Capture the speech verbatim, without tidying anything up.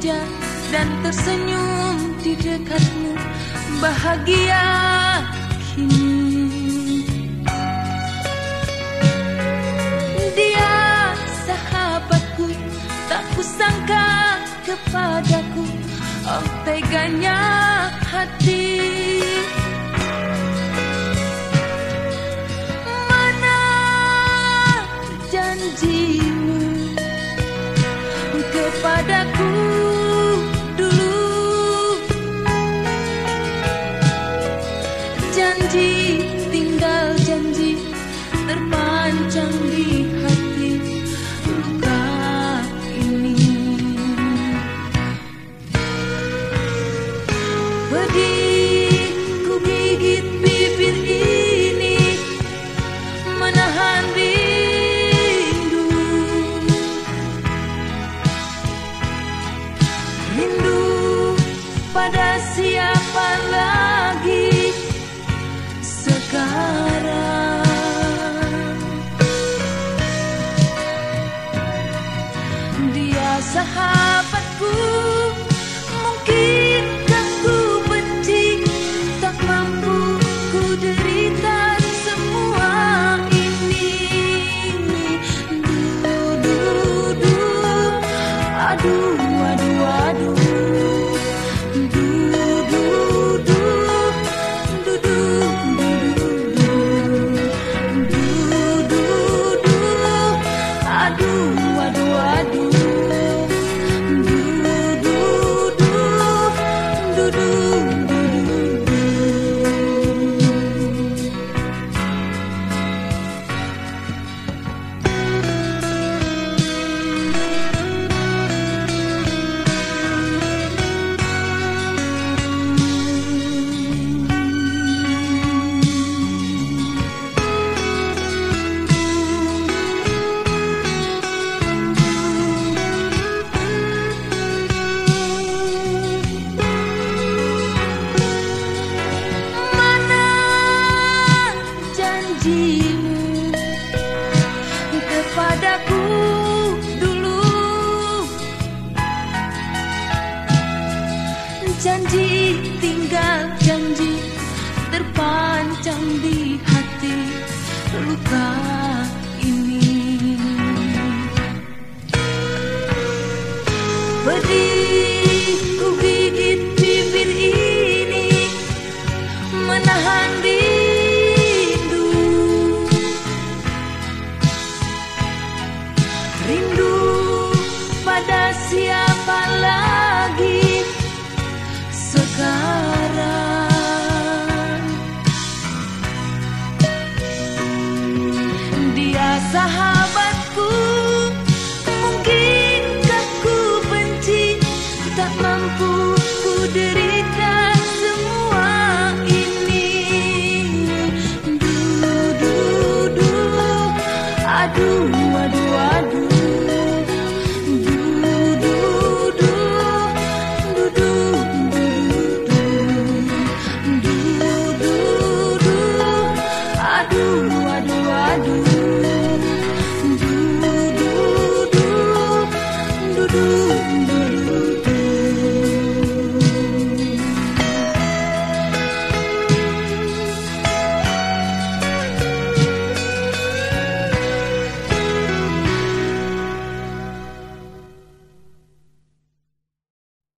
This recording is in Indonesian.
manja dan tersenyum di dekatmu, bahagia kini. Dia sahabatku, tak kusangka kepadaku, oh teganya hati. Mana janjimu kepadaku dulu, janji tinggal janji terpanjang di hati, luka ini. Pedih ku gigit bibir ini, menahan rindu, rindu pada siapa lagi sekarang. Dia sahabatku, mungkinkah ku benci, tak mampu ku derita semua ini. Du, du, du, aduh, aduh, aduh. Du, du, du, du, du, du, du, du, du, aduh, aduh, aduh. Janjimu kepadaku dulu, janji tinggal janji terpanjang di hati, luka ini. Pedih ku gigit bibir ini, menahan rindu, rindu pada siapa lagi sekarang. Dia sahabatku, mungkinkah ku benci, tak mampu ku derita semua ini. Du, du, du, aduh, aduh, aduh. Do